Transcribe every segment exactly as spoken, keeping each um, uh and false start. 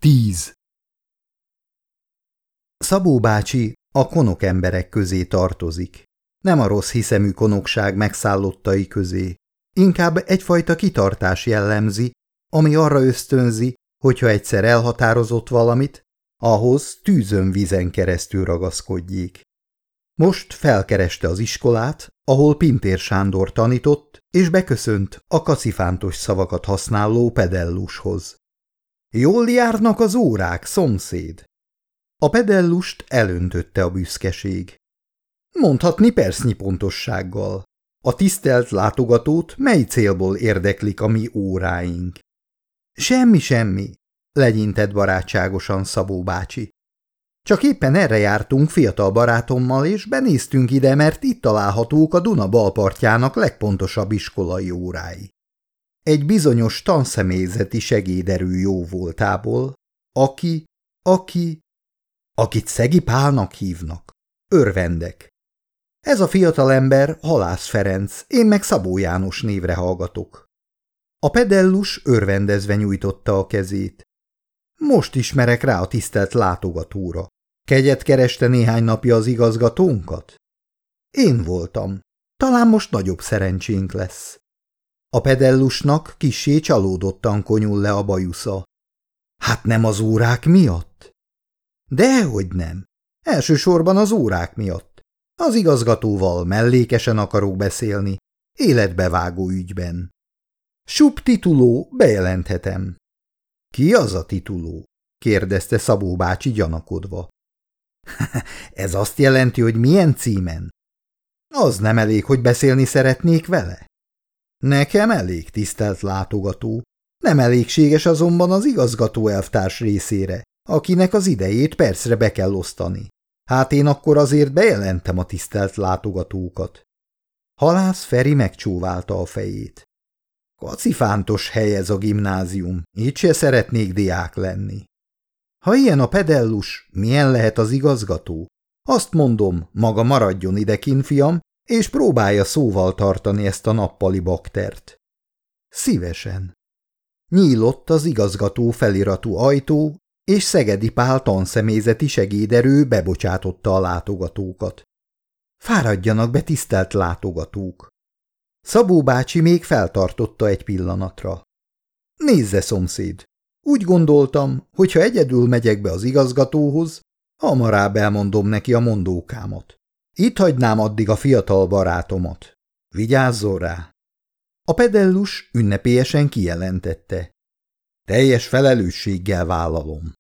Tíz. Szabó bácsi a konok emberek közé tartozik. Nem a rossz hiszemű konokság megszállottai közé. Inkább egyfajta kitartás jellemzi, ami arra ösztönzi, hogyha egyszer elhatározott valamit, ahhoz tűzön vízen keresztül ragaszkodjék. Most felkereste az iskolát, ahol Pintér Sándor tanított, és beköszönt a kacifántos szavakat használó pedellushoz. Jól járnak az órák, szomszéd? A pedellust elöntötte a büszkeség. Mondhatni percnyi pontossággal. A tisztelt látogatót mely célból érdeklik a mi óráink? Semmi, semmi, legyintett barátságosan Szabó bácsi. Csak éppen erre jártunk fiatal barátommal, és benéztünk ide, mert itt találhatók a Duna balpartjának legpontosabb iskolai órái. Egy bizonyos tanszemélyzeti segéderő jó voltából, aki, aki, akit Szegi Pálnak hívnak. Örvendek. Ez a fiatalember Halász Ferenc, én meg Szabó János névre hallgatok. A pedellus örvendezve nyújtotta a kezét. Most ismerek rá a tisztelt látogatóra. Kegyet kereste néhány napja az igazgatónkat? Én voltam. Talán most nagyobb szerencsénk lesz. A pedellusnak kissé csalódottan konyul le a bajusza. Hát nem az órák miatt? Dehogy nem. Elsősorban az órák miatt. Az igazgatóval mellékesen akarok beszélni, életbevágó ügyben. Sup tituló, bejelenthetem. Ki az a tituló? Kérdezte Szabó bácsi gyanakodva. Ez azt jelenti, hogy milyen címen? Az nem elég, hogy beszélni szeretnék vele? Nekem elég, tisztelt látogató. Nem elégséges azonban az igazgató elvtárs részére, akinek az idejét percre be kell osztani. Hát én akkor azért bejelentem a tisztelt látogatókat. Halász Feri megcsóválta a fejét. Kacifántos hely ez a gimnázium, így se szeretnék diák lenni. Ha ilyen a pedellus, milyen lehet az igazgató? Azt mondom, maga maradjon idekin, fiam, és próbálja szóval tartani ezt a nappali baktert. Szívesen. Nyílott az igazgató feliratú ajtó, és Szegedi Pál tanszemélyzeti segéderő bebocsátotta a látogatókat. Fáradjanak be, tisztelt látogatók! Szabó bácsi még feltartotta egy pillanatra. Nézze, szomszéd! Úgy gondoltam, hogy ha egyedül megyek be az igazgatóhoz, hamarább elmondom neki a mondókámat. Itt hagynám addig a fiatal barátomat. Vigyázzon rá! A pedellus ünnepélyesen kijelentette. Teljes felelősséggel vállalom.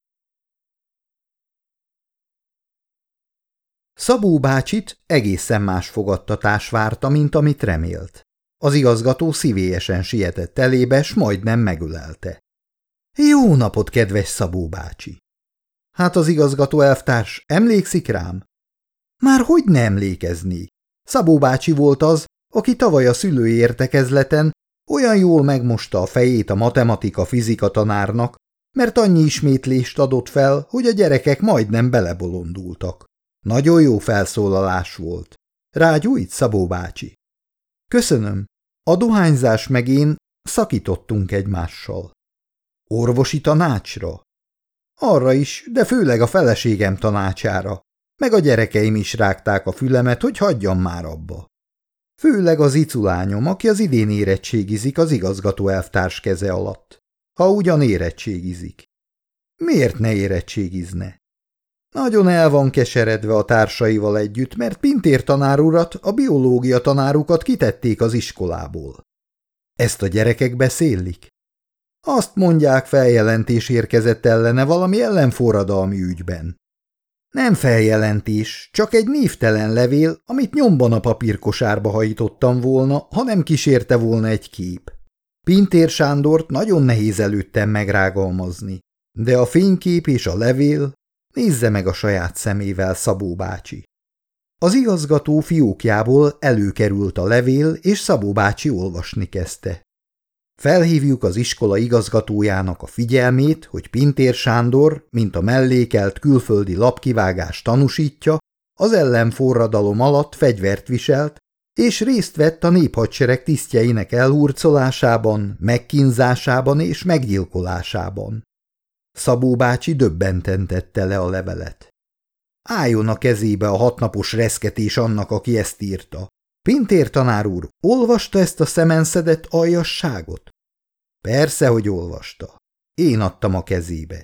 Szabó bácsit egészen más fogadtatás várta, mint amit remélt. Az igazgató szívélyesen sietett elébe, s majdnem megölelte. Jó napot, kedves Szabó bácsi! Hát az igazgató elvtárs emlékszik rám? Már hogy ne emlékezni? Szabó bácsi volt az, aki tavaly a szülői értekezleten olyan jól megmosta a fejét a matematika-fizika tanárnak, mert annyi ismétlést adott fel, hogy a gyerekek majdnem belebolondultak. Nagyon jó felszólalás volt. Rágyújt, Szabó bácsi? Köszönöm. A dohányzás meg én szakítottunk egymással. Orvosi tanácsra? Arra is, de főleg a feleségem tanácsára. Meg a gyerekeim is rágták a fülemet, hogy hagyjam már abba. Főleg az iculányom, aki az idén érettségizik az igazgató elvtárs keze alatt. Ha ugyan érettségizik. Miért ne érettségizne? Nagyon el van keseredve a társaival együtt, mert Pintér tanár urat, a biológia tanárukat kitették az iskolából. Ezt a gyerekek beszélik? Azt mondják, feljelentés érkezett ellene valami ellenforradalmi ügyben. Nem feljelentés, csak egy névtelen levél, amit nyomban a papírkosárba hajítottam volna, ha nem kísérte volna egy kép. Pintér Sándort nagyon nehéz előttem megrágalmazni, de a fénykép és a levél, nézze meg a saját szemével, Szabó bácsi. Az igazgató fiókjából előkerült a levél, és Szabó bácsi olvasni kezdte. Felhívjuk az iskola igazgatójának a figyelmét, hogy Pintér Sándor, mint a mellékelt külföldi lapkivágás tanúsítja, az ellenforradalom alatt fegyvert viselt, és részt vett a néphadsereg tisztjeinek elhurcolásában, megkínzásában és meggyilkolásában. Szabó bácsi döbbenten tette le a levelet. Álljon a kezébe a hatnapos reszketés annak, aki ezt írta. Pintér tanár úr, olvasta ezt a szemenszedett aljasságot? Persze, hogy olvasta. Én adtam a kezébe.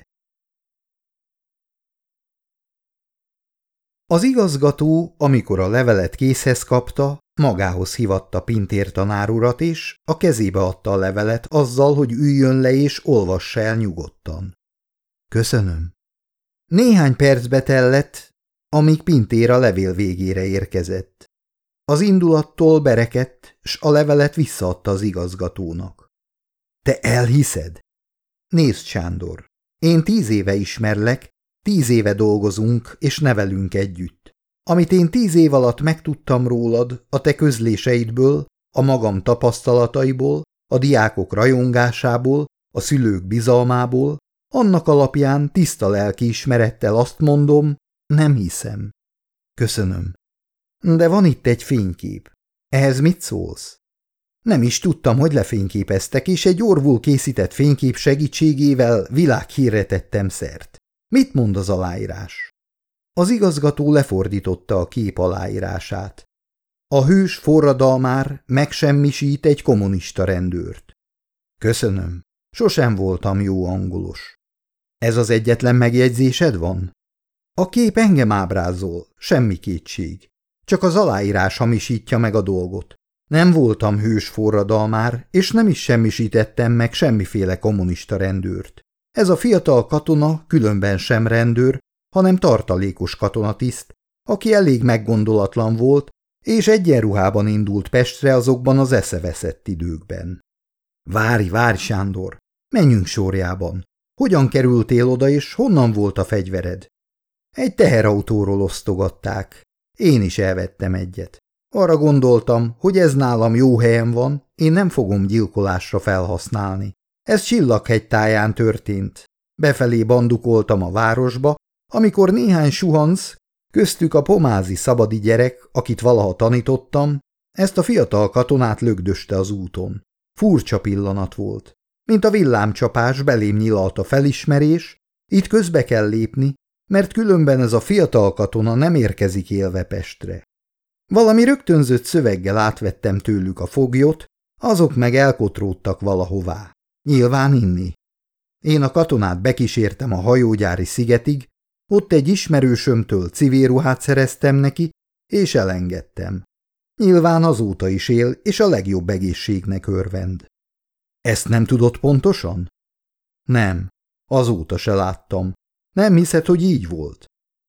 Az igazgató, amikor a levelet készhez kapta, magához hívatta Pintér tanár urat, és a kezébe adta a levelet azzal, hogy üljön le és olvassa el nyugodtan. Köszönöm. Néhány percbe tellett, amíg Pintér a levél végére érkezett. Az indulattól berekedt, s a levelet visszaadta az igazgatónak. Te elhiszed? Nézd, Sándor, én tíz éve ismerlek, tíz éve dolgozunk és nevelünk együtt. Amit én tíz év alatt megtudtam rólad, a te közléseidből, a magam tapasztalataiból, a diákok rajongásából, a szülők bizalmából, annak alapján tiszta lelkiismerettel azt mondom, nem hiszem. Köszönöm. De van itt egy fénykép. Ehhez mit szólsz? Nem is tudtam, hogy lefényképeztek, és egy orvul készített fénykép segítségével világhírre tettem szert. Mit mond az aláírás? Az igazgató lefordította a kép aláírását. A hős forradalmár megsemmisít egy kommunista rendőrt. Köszönöm. Sosem voltam jó angolos. Ez az egyetlen megjegyzésed van? A kép engem ábrázol, semmi kétség. Csak az aláírás hamisítja meg a dolgot. Nem voltam hős forradalmár, és nem is semmisítettem meg semmiféle kommunista rendőrt. Ez a fiatal katona különben sem rendőr, hanem tartalékos katonatiszt, aki elég meggondolatlan volt, és egyenruhában indult Pestre azokban az eszeveszett időkben. Várj, várj, Sándor, menjünk sorjában. Hogyan kerültél oda, és honnan volt a fegyvered? Egy teherautóról osztogatták. Én is elvettem egyet. Arra gondoltam, hogy ez nálam jó helyen van, én nem fogom gyilkolásra felhasználni. Ez Csillaghegy táján történt. Befelé bandukoltam a városba, amikor néhány suhanc, köztük a pomázi szabadi gyerek, akit valaha tanítottam, ezt a fiatal katonát lögdöste az úton. Furcsa pillanat volt. Mint a villámcsapás belém nyilalt a felismerés, itt közbe kell lépni, mert különben ez a fiatal katona nem érkezik élve Pestre. Valami rögtönzött szöveggel átvettem tőlük a foglyot, azok meg elkotródtak valahová. Nyilván inni. Én a katonát bekísértem a hajógyári szigetig, ott egy ismerősömtől civil ruhát szereztem neki, és elengedtem. Nyilván azóta is él, és a legjobb egészségnek örvend. Ezt nem tudod pontosan? Nem, azóta se láttam. Nem hiszed, hogy így volt?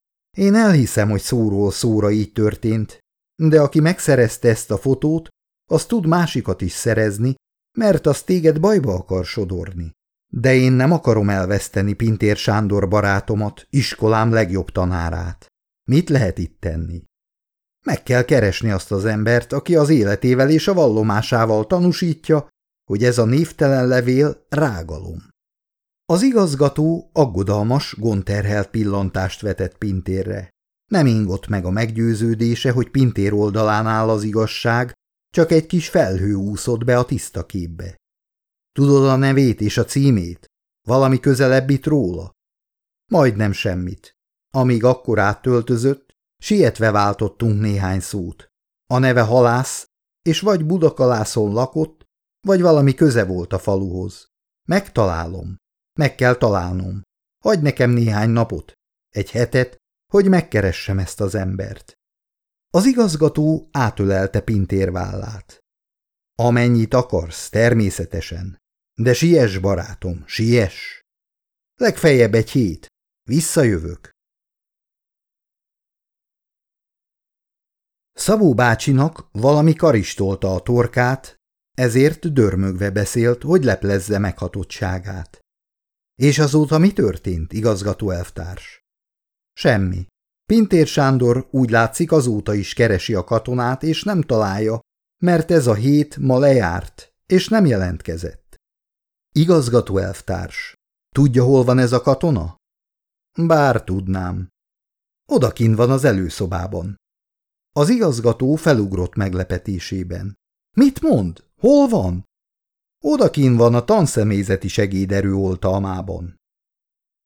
Én elhiszem, hogy szóról szóra így történt, de aki megszerezte ezt a fotót, az tud másikat is szerezni, mert az téged bajba akar sodorni. De én nem akarom elveszteni Pintér Sándor barátomat, iskolám legjobb tanárát. Mit lehet itt tenni? Meg kell keresni azt az embert, aki az életével és a vallomásával tanúsítja, hogy ez a névtelen levél rágalom. Az igazgató aggodalmas, gondterhelt pillantást vetett Pintérre. Nem ingott meg a meggyőződése, hogy Pintér oldalán áll az igazság, csak egy kis felhő úszott be a tiszta képbe. Tudod a nevét és a címét? Valami közelebbit róla? Majdnem semmit. Amíg akkor áttöltözött, sietve váltottunk néhány szót. A neve Halász, és vagy Budakalászon lakott, vagy valami köze volt a faluhoz. Megtalálom. Meg kell találnom. Adj nekem néhány napot, egy hetet, hogy megkeressem ezt az embert. Az igazgató átölelte Pintér vállát. Amennyit akarsz, természetesen. De siess, barátom, siess. Legfeljebb egy hét. Visszajövök. Szabó bácsinak valami karistolta a torkát, ezért dörmögve beszélt, hogy leplezze meghatottságát. És azóta mi történt, igazgató elvtárs? Semmi. Pintér Sándor úgy látszik azóta is keresi a katonát, és nem találja, mert ez a hét ma lejárt, és nem jelentkezett. Igazgató elvtárs, tudja, hol van ez a katona? Bár tudnám. Odakint van az előszobában. Az igazgató felugrott meglepetésében. Mit mond? Hol van? Odakint van a tanszemélyzeti segéderő oltalmában.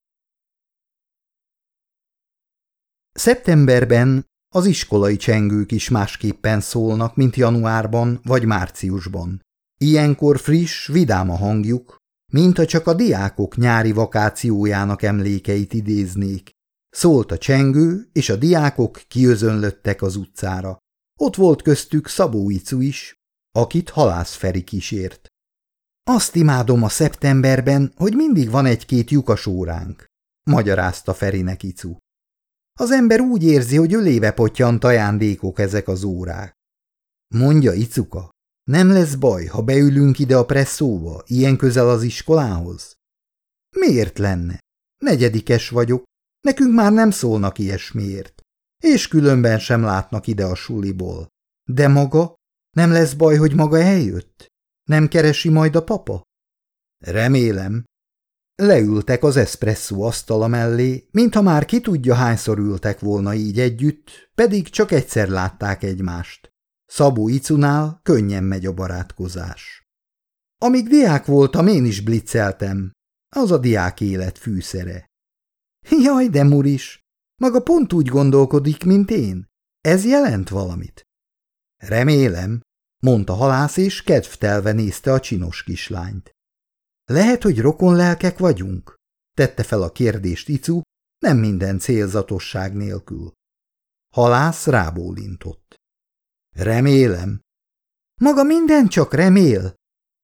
Szeptemberben az iskolai csengők is másképpen szólnak, mint januárban vagy márciusban. Ilyenkor friss, vidám a hangjuk, mintha csak a diákok nyári vakációjának emlékeit idéznék. Szólt a csengő, és a diákok kiözönlöttek az utcára. Ott volt köztük Szabó Icu is, akit Halász Feri kísért. Azt imádom a szeptemberben, hogy mindig van egy-két lyukas óránk, magyarázta Ferinek Icu. Az ember úgy érzi, hogy ölébe pottyant ajándékok ezek az órák. Mondja Icuka, nem lesz baj, ha beülünk ide a presszóba, ilyen közel az iskolához? Miért lenne? Negyedikes vagyok, nekünk már nem szólnak ilyesmiért, és különben sem látnak ide a suliból. De maga? Nem lesz baj, hogy maga eljött? Nem keresi majd a papa? Remélem. Leültek az eszpresszó asztala mellé, mintha már ki tudja hányszor ültek volna így együtt, pedig csak egyszer látták egymást. Szabó Icunál könnyen megy a barátkozás. Amíg diák voltam, én is blitzeltem. Az a diák élet fűszere. Jaj, de muris! Maga pont úgy gondolkodik, mint én. Ez jelent valamit? Remélem, mondta Halász, és kedvtelve nézte a csinos kislányt. Lehet, hogy rokonlelkek vagyunk? Tette fel a kérdést Icu, nem minden célzatosság nélkül. Halász rábólintott. Remélem. Maga minden csak remél?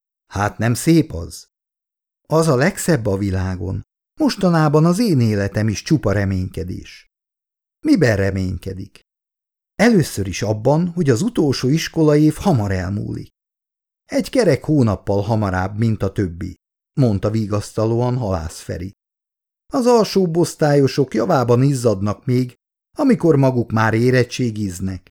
Hát nem szép az? Az a legszebb a világon. Mostanában az én életem is csupa reménykedés. Miben reménykedik? Először is abban, hogy az utolsó iskolaév hamar elmúlik. Egy kerek hónappal hamarabb, mint a többi, mondta vigasztalóan Halász Feri. Az alsóbb osztályosok javában izzadnak még, amikor maguk már érettségiznek.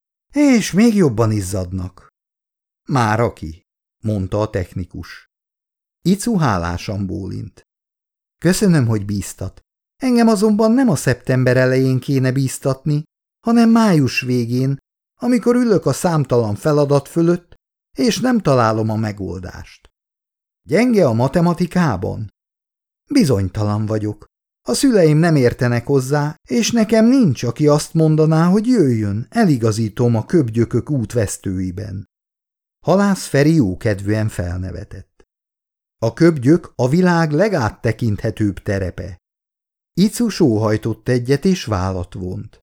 És még jobban izzadnak. Már aki, mondta a technikus. Icu hálásan bólint. Köszönöm, hogy bíztat. Engem azonban nem a szeptember elején kéne bíztatni, hanem május végén, amikor ülök a számtalan feladat fölött, és nem találom a megoldást. Gyenge a matematikában? Bizonytalan vagyok. A szüleim nem értenek hozzá, és nekem nincs, aki azt mondaná, hogy jöjjön, eligazítom a köbgyökök útvesztőiben. Halász Feri jókedvűen felnevetett. A köbgyök a világ legáttekinthetőbb terepe. Icu sóhajtott egyet, és vállat vont.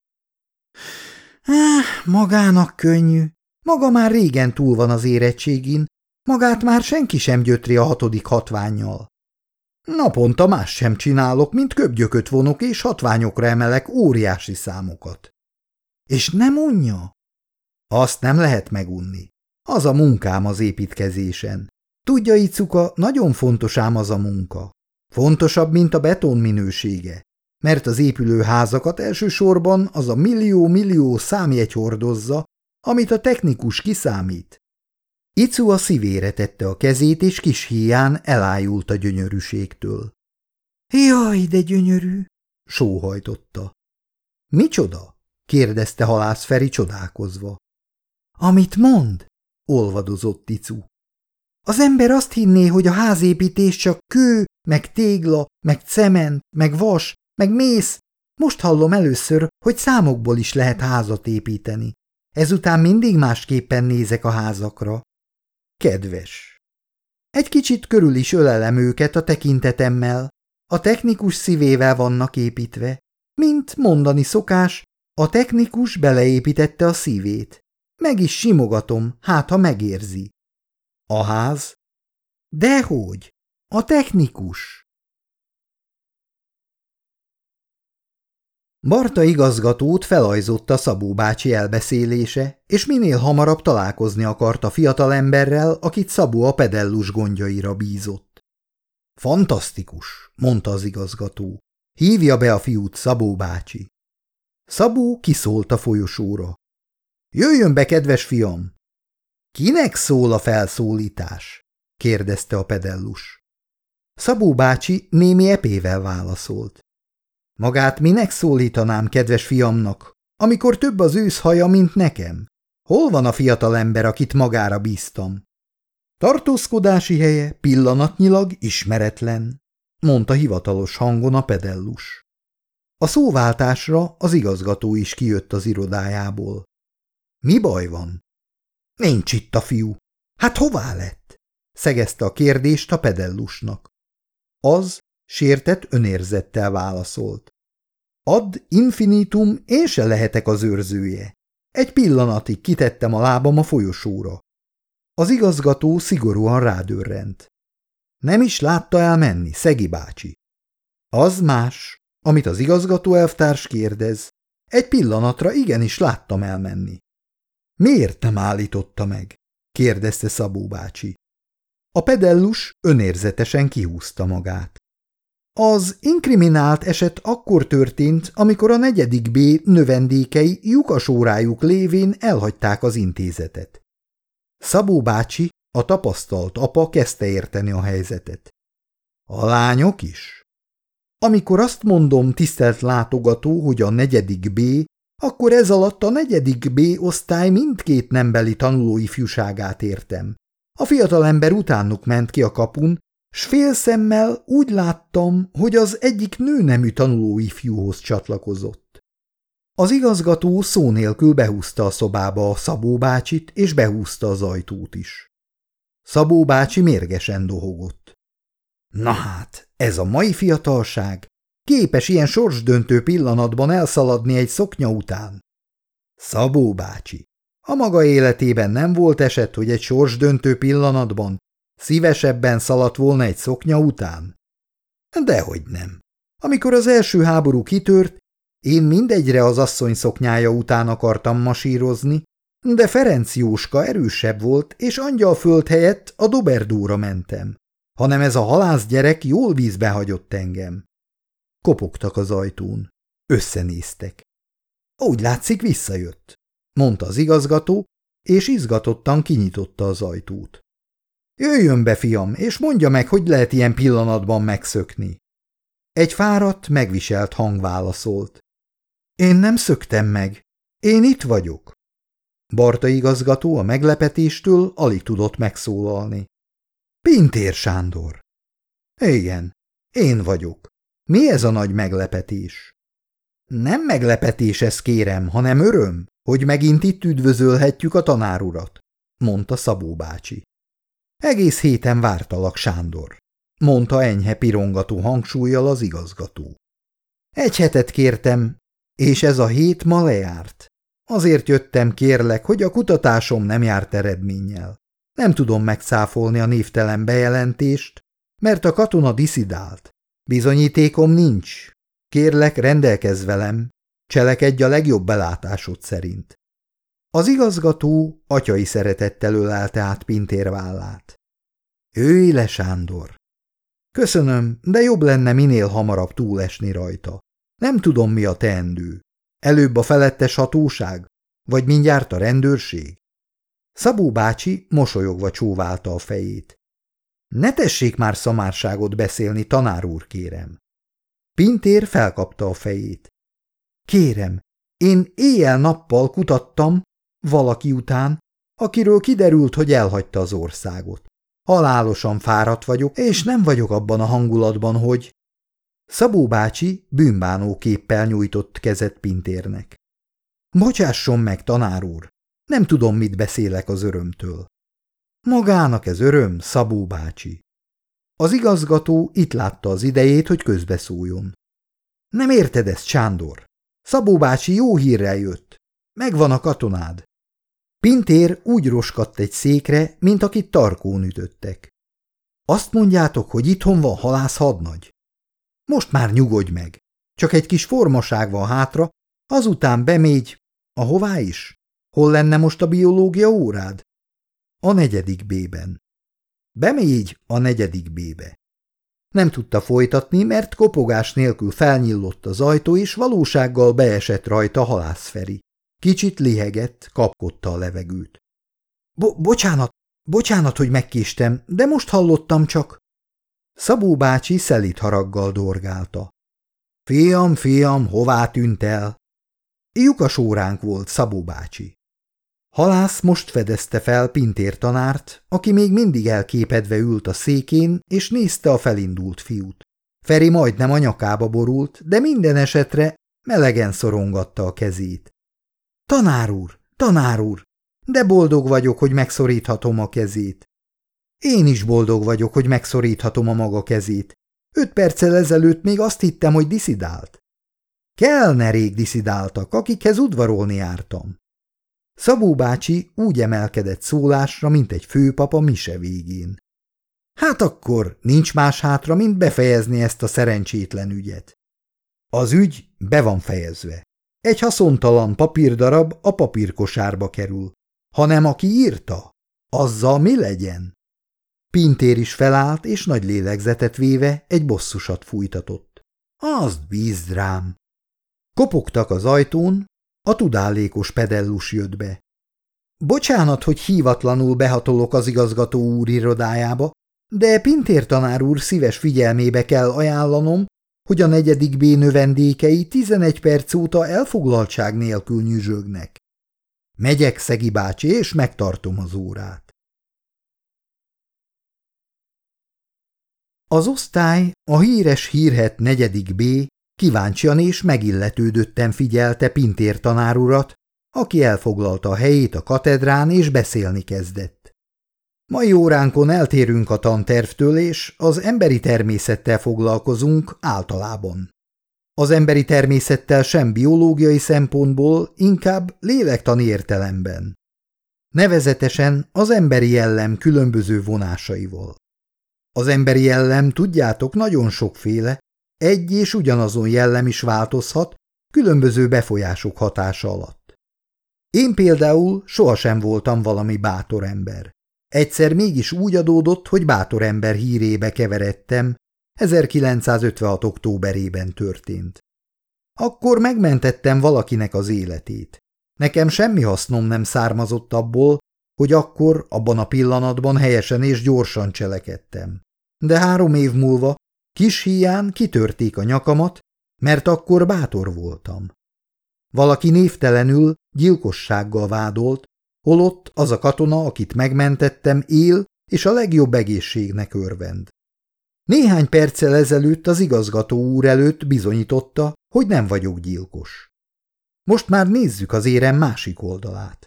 Ah, magának könnyű. Maga már régen túl van az érettségin, magát már senki sem gyötri a hatodik hatvánnyal. Naponta más sem csinálok, mint köbgyököt vonok, és hatványokra emelek óriási számokat. És nem unja? Azt nem lehet megunni. Az a munkám az építkezésen. Tudja, Icuka, nagyon fontos ám az a munka. Fontosabb, mint a beton minősége, mert az épülő házakat elsősorban az a millió-millió számjegy hordozza, amit a technikus kiszámít. Icu a szívére tette a kezét, és kis híján elájult a gyönyörűségtől. Jaj, de gyönyörű! Sóhajtotta. Micsoda? Kérdezte Halász Feri csodálkozva. Amit mond? Olvadozott Icu. Az ember azt hinné, hogy a házépítés csak kő, meg tégla, meg cement, meg vas, meg mész. Most hallom először, hogy számokból is lehet házat építeni. Ezután mindig másképpen nézek a házakra. Kedves. Egy kicsit körül is ölelem őket a tekintetemmel. A technikus szívével vannak építve. Mint mondani szokás, a technikus beleépítette a szívét. Meg is simogatom, hát ha megérzi. A ház? Dehogy, a technikus. Barta igazgatót felajzotta Szabó bácsi elbeszélése, és minél hamarabb találkozni akart a fiatalemberrel, akit Szabó a pedellus gondjaira bízott. Fantasztikus, mondta az igazgató. Hívja be a fiút, Szabó bácsi. Szabó kiszólt a folyosóra. Jöjjön be, kedves fiam! Kinek szól a felszólítás? kérdezte a pedellus. Szabó bácsi némi epével válaszolt. Magát minek szólítanám kedves fiamnak, amikor több az őszhaja, mint nekem? Hol van a fiatalember, akit magára bíztam? Tartózkodási helye pillanatnyilag ismeretlen, mondta hivatalos hangon a pedellus. A szóváltásra az igazgató is kijött az irodájából. Mi baj van? Nincs itt a fiú. Hát hová lett? Szegezte a kérdést a pedellusnak. Az sértett önérzettel válaszolt. Ad infinitum, én se lehetek az őrzője. Egy pillanatig kitettem a lábam a folyosóra. Az igazgató szigorúan rádörrent. Nem is látta elmenni, Szegi bácsi. Az más, amit az igazgató elvtárs kérdez. Egy pillanatra igenis láttam elmenni. Miért nem állította meg? kérdezte Szabó bácsi. A pedellus önérzetesen kihúzta magát. Az inkriminált eset akkor történt, amikor a negyedik B növendékei lyukasórájuk lévén elhagyták az intézetet. Szabó bácsi, a tapasztalt apa kezdte érteni a helyzetet. A lányok is? Amikor azt mondom, tisztelt látogató, hogy a negyedik B, akkor ez alatt a negyedik B osztály mindkét nembeli tanulóifjúságát értem. A fiatalember utánuk ment ki a kapun, s félszemmel úgy láttam, hogy az egyik nőnemű tanulóifjúhoz csatlakozott. Az igazgató szó nélkül behúzta a szobába a Szabó bácsit, és behúzta az ajtót is. Szabó bácsi mérgesen dohogott. Na hát, ez a mai fiatalság képes ilyen sorsdöntő pillanatban elszaladni egy szoknya után. Szabó bácsi, a maga életében nem volt eset, hogy egy sorsdöntő pillanatban szívesebben szaladt volna egy szoknya után? Dehogy nem. Amikor az első háború kitört, én mindegyre az asszony szoknyája után akartam masírozni, de Ferenc Jóska erősebb volt, és Angyalföld helyett a Doberdóra mentem, hanem ez a halász gyerek jól vízbe hagyott engem. Kopogtak az ajtón. Összenéztek. Úgy látszik, visszajött, mondta az igazgató, és izgatottan kinyitotta az ajtót. Jöjjön be, fiam, és mondja meg, hogy lehet ilyen pillanatban megszökni. Egy fáradt, megviselt hang válaszolt. Én nem szöktem meg. Én itt vagyok. Barta igazgató a meglepetéstől alig tudott megszólalni. Pintér Sándor. Igen, én vagyok. Mi ez a nagy meglepetés? Nem meglepetés ez, kérem, hanem öröm, hogy megint itt üdvözölhetjük a tanárurat, mondta Szabó bácsi. Egész héten vártalak, Sándor, mondta enyhe pirongató hangsúllyal az igazgató. Egy hetet kértem, és ez a hét ma lejárt. Azért jöttem, kérlek, hogy a kutatásom nem járt eredménnyel. Nem tudom megszáfolni a névtelen bejelentést, mert a katona diszidált. Bizonyítékom nincs. Kérlek, rendelkezz velem, cselekedj a legjobb belátásod szerint. Az igazgató atyai szeretettel ölelte át Pintér vállát. Ülj le, Sándor! Köszönöm, de jobb lenne minél hamarabb túlesni rajta. Nem tudom, mi a teendő. Előbb a felettes hatóság, vagy mindjárt a rendőrség? Szabó bácsi mosolyogva csóválta a fejét. Ne tessék már szamárságot beszélni, tanár úr, kérem. Pintér felkapta a fejét. Kérem, én éjjel-nappal kutattam valaki után, akiről kiderült, hogy elhagyta az országot. Halálosan fáradt vagyok, és nem vagyok abban a hangulatban, hogy... Szabó bácsi bűnbánó képpel nyújtott kezet Pintérnek. Bocsásson meg, tanár úr, nem tudom, mit beszélek az örömtől. Magának ez öröm, Szabó bácsi. Az igazgató itt látta az idejét, hogy közbeszóljon. Nem érted ezt, Sándor? Szabó bácsi jó hírrel jött. Megvan a katonád. Pintér úgy roskadt egy székre, mint akit tarkón ütöttek. Azt mondjátok, hogy itthon van halászhadnagy? Most már nyugodj meg. Csak egy kis formaság van hátra, azután bemégy. Ahová is? Hol lenne most a biológia órád? A negyedik B-ben. Bemégy a negyedik B-be. Nem tudta folytatni, mert kopogás nélkül felnyillott az ajtó, és valósággal beesett rajta Halász Feri. Kicsit lihegett, kapkodta a levegőt. Bo – Bocsánat, bocsánat, hogy megkéstem, de most hallottam csak. Szabó bácsi szelíd haraggal dorgálta. Fiam, fiam, hová tűnt el? Lyukas óránk volt, Szabó bácsi. Halász most fedezte fel Pintér tanárt, aki még mindig elképedve ült a székén, és nézte a felindult fiút. Feri majdnem a nyakába borult, de minden esetre melegen szorongatta a kezét. Tanár úr, tanár úr, de boldog vagyok, hogy megszoríthatom a kezét. Én is boldog vagyok, hogy megszoríthatom a maga kezét. Öt perccel ezelőtt még azt hittem, hogy diszidált. Kellne rég diszidáltak, akikhez udvarolni jártam. Szabó bácsi úgy emelkedett szólásra, mint egy főpap a mise végén. Hát akkor nincs más hátra, mint befejezni ezt a szerencsétlen ügyet. Az ügy be van fejezve. Egy haszontalan papírdarab a papírkosárba kerül. Hanem aki írta, azzal mi legyen? Pintér is felállt, és nagy lélegzetet véve egy bosszusat fújtatott. Azt bízd rám! Kopogtak az ajtón, a tudálékos pedellus jött be. Bocsánat, hogy hívatlanul behatolok az igazgató úr irodájába, de Pintér tanár úr szíves figyelmébe kell ajánlanom, hogy a negyedik B növendékei tizenegy perc óta elfoglaltság nélkül nyüzsögnek. Megyek, Szegi bácsi, és megtartom az órát. Az osztály, a híres hírhedt negyedik B kíváncsian és megilletődötten figyelte Pintér tanár urat, aki elfoglalta a helyét a katedrán és beszélni kezdett. Mai óránkon eltérünk a tantervtől, és az emberi természettel foglalkozunk általában. Az emberi természettel sem biológiai szempontból, inkább lélektani értelemben. Nevezetesen az emberi jellem különböző vonásaival. Az emberi jellem, tudjátok, nagyon sokféle, egy és ugyanazon jellem is változhat, különböző befolyások hatása alatt. Én például sohasem voltam valami bátor ember. Egyszer mégis úgy adódott, hogy bátor ember hírébe keveredtem, ezerkilencszázötvenhat októberében történt. Akkor megmentettem valakinek az életét. Nekem semmi hasznom nem származott abból, hogy akkor, abban a pillanatban helyesen és gyorsan cselekedtem. De három év múlva kis híján kitörték a nyakamat, mert akkor bátor voltam. Valaki névtelenül gyilkossággal vádolt, holott az a katona, akit megmentettem, él és a legjobb egészségnek örvend. Néhány perccel ezelőtt az igazgató úr előtt bizonyította, hogy nem vagyok gyilkos. Most már nézzük az érem másik oldalát.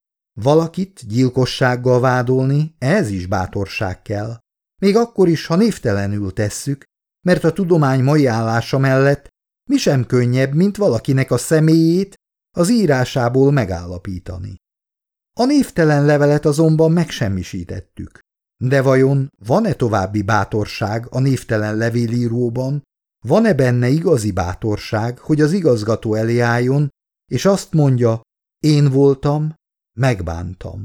Valakit gyilkossággal vádolni, ehhez is bátorság kell. Még akkor is, ha névtelenül tesszük, mert a tudomány mai állása mellett mi sem könnyebb, mint valakinek a személyét az írásából megállapítani. A névtelen levelet azonban megsemmisítettük. De vajon van-e további bátorság a névtelen levélíróban? Van-e benne igazi bátorság, hogy az igazgató elé álljon, és azt mondja, én voltam, megbántam.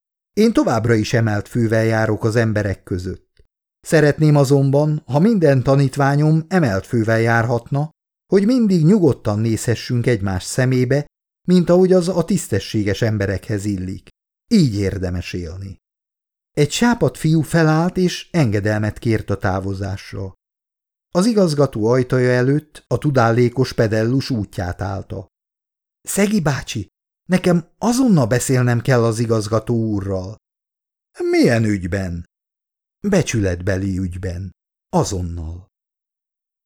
Én továbbra is emelt fővel járok az emberek között. Szeretném azonban, ha minden tanítványom emelt fővel járhatna, hogy mindig nyugodtan nézhessünk egymás szemébe, mint ahogy az a tisztességes emberekhez illik. Így érdemes élni. Egy sápadt fiú felállt és engedelmet kért a távozásra. Az igazgató ajtaja előtt a tudálékos pedellus útját állta. Szegi bácsi, nekem azonnal beszélnem kell az igazgató úrral. Milyen ügyben? Becsületbeli ügyben. Azonnal.